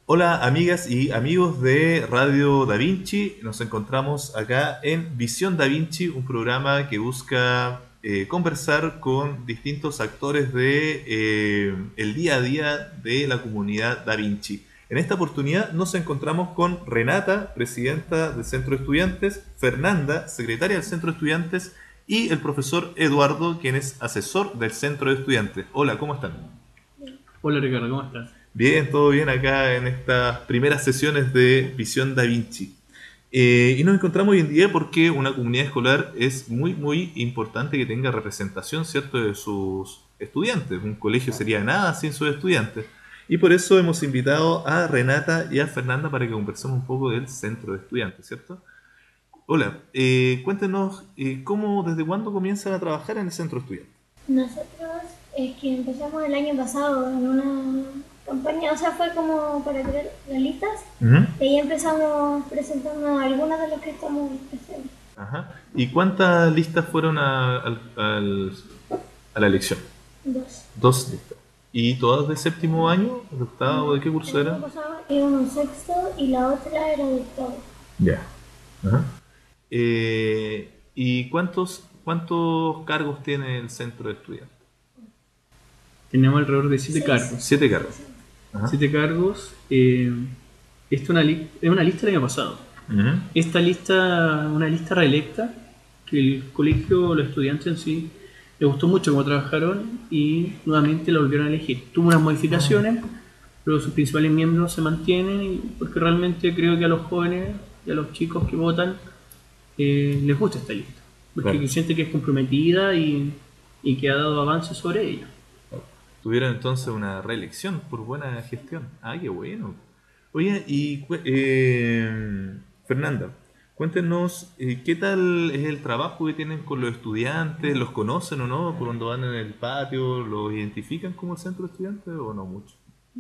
Hola amigas y amigos de Radio Da Vinci, nos encontramos acá en Visión Da Vinci, un programa que busca conversar con distintos actores de el día a día de la comunidad Da Vinci. En esta oportunidad nos encontramos con Renata, presidenta del Centro de Estudiantes, Fernanda, secretaria del Centro de Estudiantes, y el profesor Eduardo, quien es asesor del Centro de Estudiantes. Hola, ¿cómo están? Hola Ricardo, ¿cómo estás? Bien, todo bien acá en estas primeras sesiones de Visión Da Vinci. Y nos encontramos hoy en día porque una comunidad escolar es muy importante que tenga representación, ¿cierto?, de sus estudiantes. Un colegio sería nada sin sus estudiantes. Y por eso hemos invitado a Renata y a Fernanda para que conversemos un poco del centro de estudiantes, ¿cierto? Hola, cuéntenos desde cuándo comienzan a trabajar en el centro de estudiantes. Nosotros es que empezamos el año pasado en una campaña, o sea, fue como para crear las listas, Ujú. y ahí empezamos presentando algunas de las que estamos haciendo. Ajá. ¿Y cuántas listas fueron a la elección? Dos. Dos listas. ¿Y todas de séptimo año? ¿De octavo? ¿De qué curso El año eran? pasado era uno sexto y la otra era de octavo. Ya. Ajá. ¿Y cuántos cargos tiene el centro de estudiantes? Tenemos alrededor de siete Seis. cargos. Siete cargos. Ajá. Siete cargos. Esta es una lista del año pasado. Ujú. Esta lista, una lista reelecta, que el colegio, los estudiantes en sí, les gustó mucho cómo trabajaron y nuevamente la volvieron a elegir. Tuvo unas modificaciones, pero sus principales miembros se mantienen porque realmente creo que a los jóvenes y a los chicos que votan les gusta esta lista. Porque Claro. siente que es comprometida y que ha dado avances sobre ella. Tuvieron entonces una reelección por buena gestión. Ah, qué bueno. Oye, Fernanda, cuéntenos qué tal es el trabajo que tienen con los estudiantes, ¿los conocen o no? ¿Por cuando van en el patio, los identifican como el centro de estudiantes o no mucho?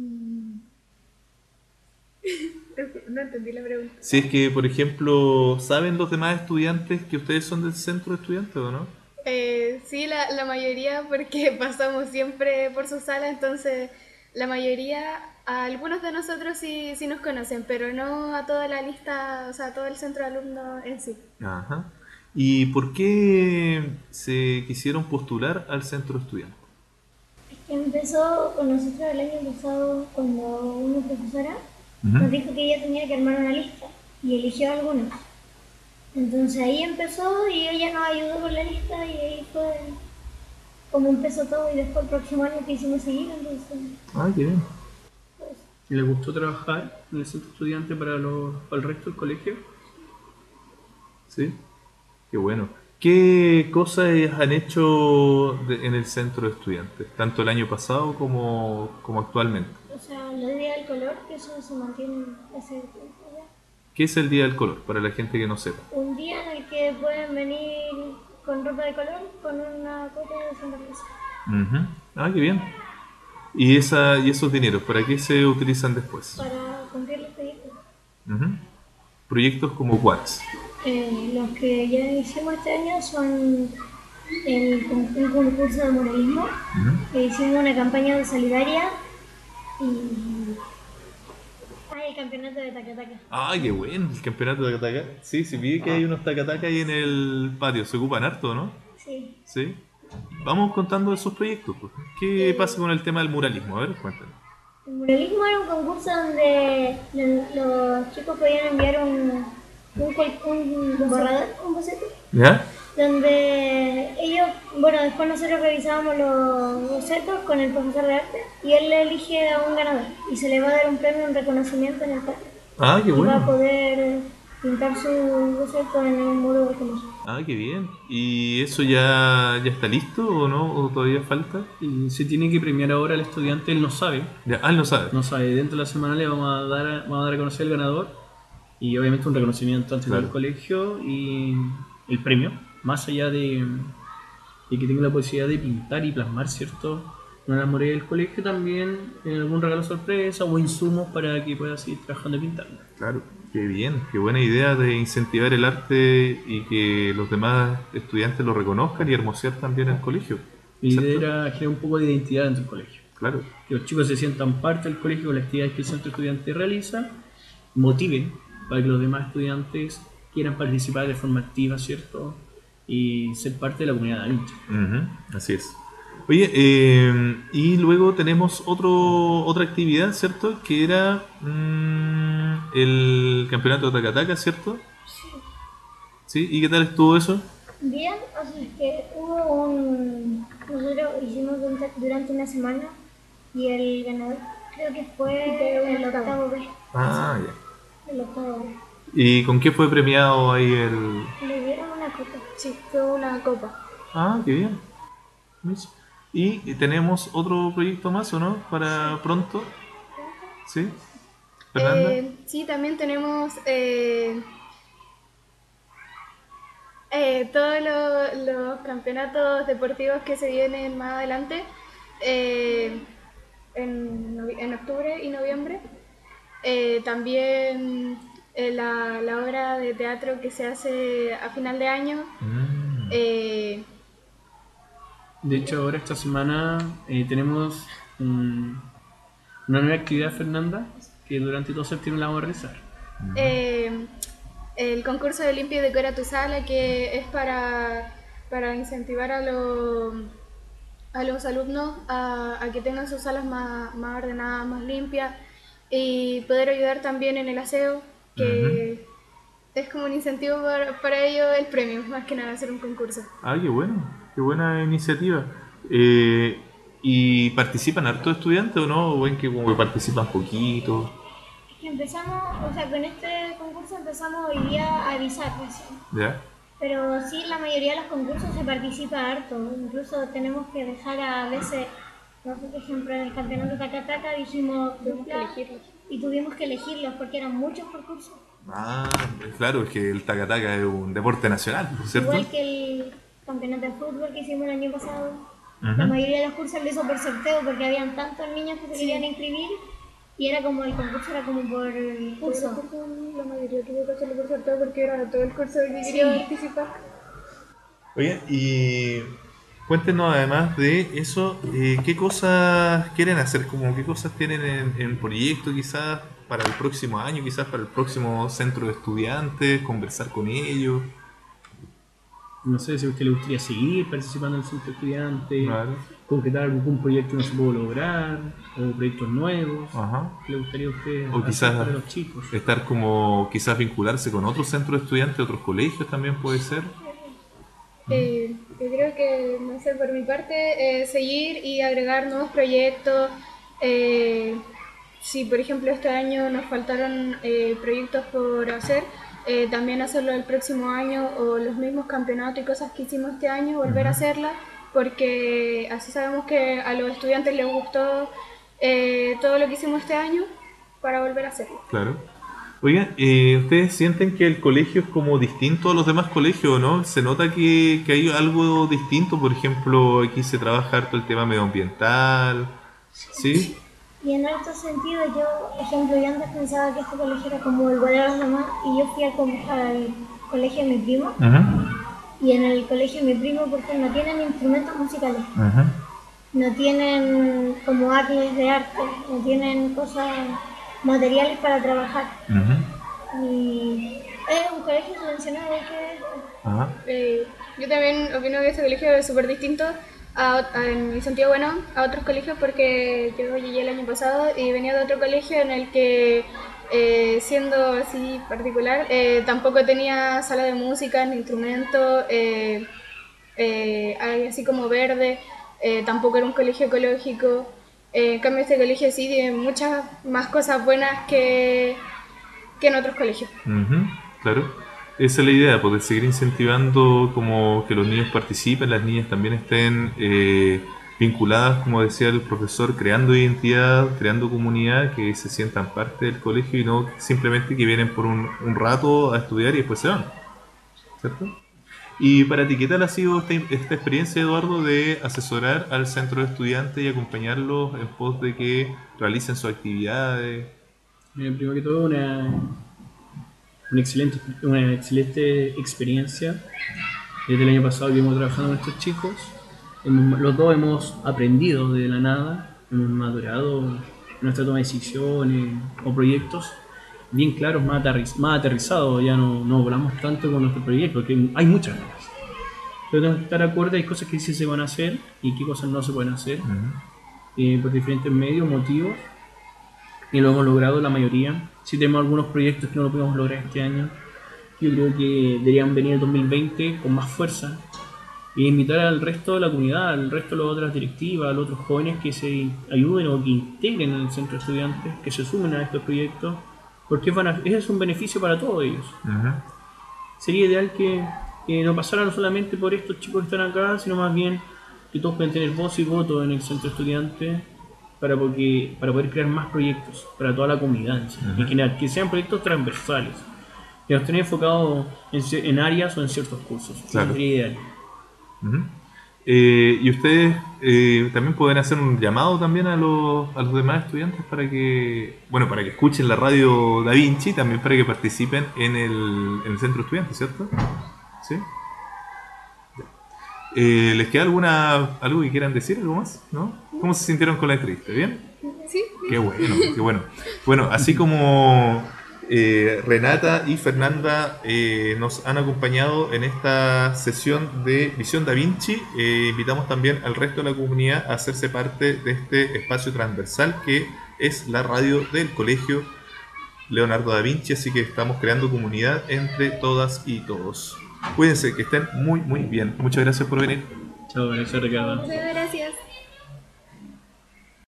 No entendí la pregunta. Si es que, por ejemplo, ¿saben los demás estudiantes que ustedes son del centro de estudiantes o no? Sí, la mayoría, porque pasamos siempre por su sala, entonces la mayoría, a algunos de nosotros sí nos conocen, pero no a toda la lista, o sea, a todo el centro de alumnos en sí. Ajá. ¿Y por qué se quisieron postular al centro de estudiantes? Es que empezó con nosotros el año pasado cuando una profesora Ujú. nos dijo que ella tenía que armar una lista y eligió algunos. Entonces ahí empezó y ella nos ayudó con la lista y ahí fue como empezó todo y después el próximo año quisimos seguir, entonces Ah, qué bien. pues, ¿Y les gustó trabajar en el centro estudiante para el resto del colegio? Sí, qué bueno. ¿Qué cosas han hecho en el centro de estudiantes, tanto el año pasado como actualmente? o sea, los días del color, que eso se mantiene hace tiempo ya. ¿Qué es el Día del Color, para la gente que no sepa? Un día en el que pueden venir con ropa de color con una copia de Santa Rosa Ujú. Ah, qué bien. ¿Y esos dineros, para qué se utilizan después? para cumplir los proyectos. Ujú. ¿Proyectos como cuáles? Los que ya hicimos este año son un concurso de muralismo, Ujú. hicimos una campaña de solidaria y el campeonato de tacataca. Ah, qué bueno, el campeonato de tacataca. Sí, sí, vi que hay unos tacataca ahí en el patio, se ocupan harto, ¿no? Sí. Sí. Vamos contando esos proyectos, pues. ¿Qué pasa con el tema del muralismo? A ver, cuéntanos. El muralismo era un concurso donde los chicos podían enviar un borrador, un boceto, ¿Ya? donde ellos, bueno, después nosotros revisábamos los bocetos con el profesor de arte y él le elige a un ganador y se le va a dar un premio, un reconocimiento en el patio. Ah, qué Y va a bueno. poder pintar su boceto en un muro del colegio. Ah, qué bien. ¿Y eso ya está listo o no? ¿O todavía falta? Y se tiene que premiar ahora al estudiante, él no sabe. Ya, él no sabe. No sabe, dentro de la semana le vamos a dar a conocer al ganador y obviamente un reconocimiento ante todo el Claro. colegio y el premio, más allá de que tenga la posibilidad de pintar y plasmar, ¿cierto? Una muralla del colegio también, algún regalo sorpresa o insumos para que pueda seguir trabajando y pintando. Claro. Qué bien, qué buena idea de incentivar el arte y que los demás estudiantes lo reconozcan y hermosear también el colegio. Mi idea ¿Cierto? era crear un poco de identidad dentro del colegio. Claro. Que los chicos se sientan parte del colegio con las actividades que el centro estudiante realiza, motiven para que los demás estudiantes quieran participar de forma activa, ¿cierto? Y ser parte de la comunidad Da Vinci. Así es. Oye, y luego tenemos otra actividad, ¿cierto? Que era el campeonato de Takataka, ¿cierto? Sí. ¿Sí? ¿Y qué tal estuvo eso? Bien, o sea, es que nosotros hicimos durante una semana y el ganador creo que fue el octavo B. Ah, ya. El octavo B. ¿Y con qué fue premiado ahí el...? Le dieron una copa. Sí, fue una copa. Ah, qué bien. ¿Y tenemos otro proyecto más o no? ¿Para pronto? ¿Sí? ¿Fernanda? Sí, también tenemos todos los campeonatos deportivos que se vienen más adelante, en octubre y noviembre. También la obra de teatro que se hace a final de año. De hecho, ahora esta semana tenemos una nueva actividad, Fernanda, que durante todo septiembre la vamos a realizar. El concurso de Limpia y Decora tu Sala, que es para incentivar a los alumnos a que tengan sus salas más ordenadas, más limpias, y poder ayudar también en el aseo, que es como un incentivo para ellos el premio, más que nada hacer un concurso. Ah, qué bueno, qué buena iniciativa. ¿Y participan hartos estudiantes o no? ¿O ven que como que participan poquito? Empezamos, o sea, con este concurso empezamos hoy día a avisar recién. ¿Ya? Pero sí, la mayoría de los concursos se participa harto. Incluso tenemos que dejar a veces, no sé, por ejemplo, en el campeonato Takataka dijimos Tuvimos que elegirlos. y tuvimos que elegirlos porque eran muchos concursos. Ah, claro, es que el Takataka es un deporte nacional, ¿cierto? Igual que el campeonato de fútbol que hicimos el año pasado. Ujú. La mayoría de los cursos lo hizo por sorteo porque habían tantos niños que se querían inscribir y era como el concurso era como por curso. La mayoría tuvo que hacerlo por sorteo porque era todo el curso que quería participar. Oye, y cuéntenos además de eso, ¿qué cosas quieren hacer? Como, ¿qué cosas tienen en proyecto quizás para el próximo año, quizás para el próximo centro de estudiantes, conversar con ellos? No sé si a usted le gustaría seguir participando en el centro estudiante, Claro. concretar algún proyecto que no se pudo lograr, o proyectos nuevos. Ajá. ¿Qué le gustaría a usted O hacer quizás para los chicos? estar como, quizás vincularse con otros centros de estudiantes, otros colegios también puede ser. Yo creo que, no sé, por mi parte, seguir y agregar nuevos proyectos. Si, por ejemplo, este año nos faltaron proyectos por hacer, también hacerlo el próximo año, o los mismos campeonatos y cosas que hicimos este año, volver a hacerlas, porque así sabemos que a los estudiantes les gustó todo lo que hicimos este año, para volver a hacerlo. Claro. Oigan, ¿ustedes sienten que el colegio es como distinto a los demás colegios, no? ¿Se nota que hay algo distinto? Por ejemplo, aquí se trabaja harto el tema medioambiental, ¿sí? Y en otro sentido, yo, por ejemplo, yo antes pensaba que este colegio era como igual a los demás y yo fui al colegio de mi primo y en el colegio de mi primo, porque no tienen instrumentos musicales, no tienen como atlas de arte, no tienen cosas, materiales para trabajar. Y es un colegio subvencionado que Yo también opino que este colegio es súper distinto en el sentido bueno a otros colegios, porque yo llegué el año pasado y venía de otro colegio en el que, siendo así particular, tampoco tenía sala de música ni instrumentos, así como verde, tampoco era un colegio ecológico. En cambio este colegio sí tiene muchas más cosas buenas que en otros colegios. Claro. Esa es la idea, poder seguir incentivando como que los niños participen, las niñas también estén vinculadas, como decía el profesor, creando identidad, creando comunidad, que se sientan parte del colegio y no simplemente que vienen por un rato a estudiar y después se van, ¿cierto? Y para ti, ¿qué tal ha sido esta experiencia, Eduardo, de asesorar al centro de estudiantes y acompañarlos en pos de que realicen sus actividades? Primero que todo, una excelente experiencia. Desde el año pasado que hemos trabajado con estos chicos, los dos hemos aprendido de la nada, hemos madurado nuestra toma de decisiones o proyectos bien claros, más aterrizados, ya no volamos tanto con nuestro proyecto, porque hay muchas ganas. Pero tenemos que estar de acuerdo, hay cosas que sí se van a hacer y qué cosas no se pueden hacer, por diferentes medios, motivos, y lo hemos logrado la mayoría. Si tenemos algunos proyectos que no lo pudimos lograr este año, yo creo que deberían venir el 2020 con más fuerza e invitar al resto de la comunidad, al resto de las otras directivas, a los otros jóvenes que se ayuden o que integren en el centro de estudiantes, que se sumen a estos proyectos, porque ese es un beneficio para todos ellos. Sería ideal que no pasaran solamente por estos chicos que están acá, sino más bien que todos puedan tener voz y voto en el centro de estudiantes para poder crear más proyectos para toda la comunidad en general, que sean proyectos transversales, que los tengan enfocados en áreas o en ciertos cursos. Claro. Sería ideal. Y ustedes también pueden hacer un llamado también a los demás estudiantes para que escuchen la radio Da Vinci, también para que participen en el centro de estudiantes, ¿cierto? ¿Sí? ¿Les queda algo que quieran decir, algo más? ¿No? ¿Cómo se sintieron con la entrevista? ¿Bien? Sí. Qué bueno, qué bueno. Bueno, así como Renata y Fernanda nos han acompañado en esta sesión de Visión Da Vinci, invitamos también al resto de la comunidad a hacerse parte de este espacio transversal que es la radio del Colegio Leonardo da Vinci, así que estamos creando comunidad entre todas y todos. Cuídense, que estén muy muy bien. Muchas gracias por venir. Chao, gracias Ricardo. Muchas gracias.